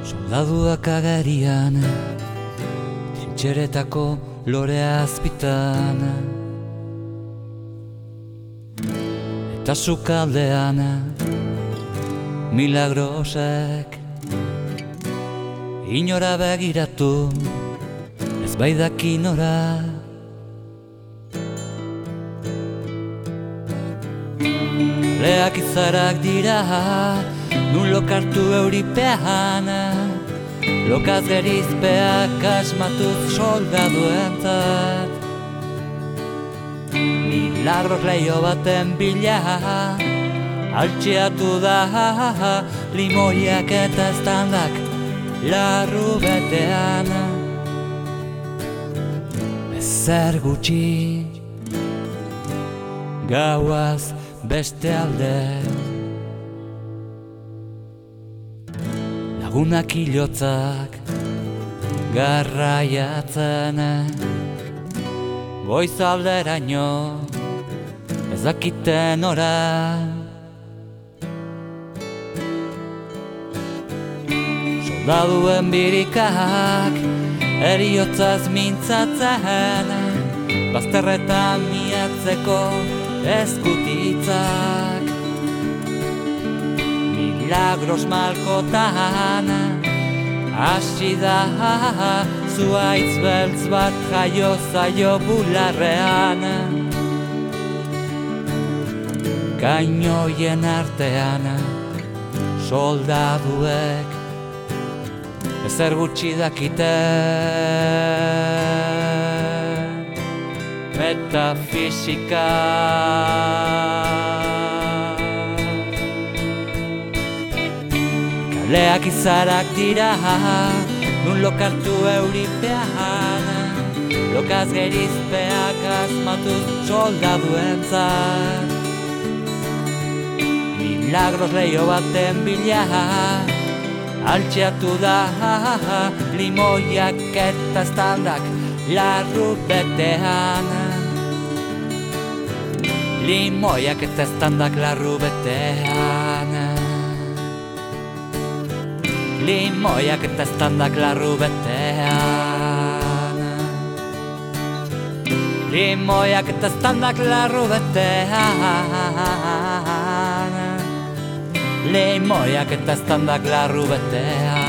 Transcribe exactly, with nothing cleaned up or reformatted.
Soldaduak agerian, txintxeretako lorea azpitan, eta sukaldean milagrosek inora begiratu, ez baidaki nora. Leak izarak dira, nun lokartu euripean, lokaz gerizpeak asmatuz soldaduentzat. Milagros leio baten bila, altxeatu da, limoiak eta estandak larru betean. Ezer gutxi, gauaz beste alde, lagunak hilotzak garraiatzen, goiz alderaino ez dakiten ora. Soldaduen birikak eriotzaz mintzatzen, bazterretan miatzeko eskutitzak. Milagros malkotan hasi da, zuaitz beltz bat jaio zaio bularrean. Kainoien artean soldaduek ezer gutxi dakite. Metafisika kaleak izarak dira, nun lokartu euripean, lokaz gerizpeak asmatuz soldaduentzat. Milagros leio baten bila, altxeatu da, limoiak eta estandak larru betean. Limoiak eta estandak larru betean. Limoiak eta estandak larru betean. Limoiak eta estandak larru betean. Limoiak eta estandak larru betean.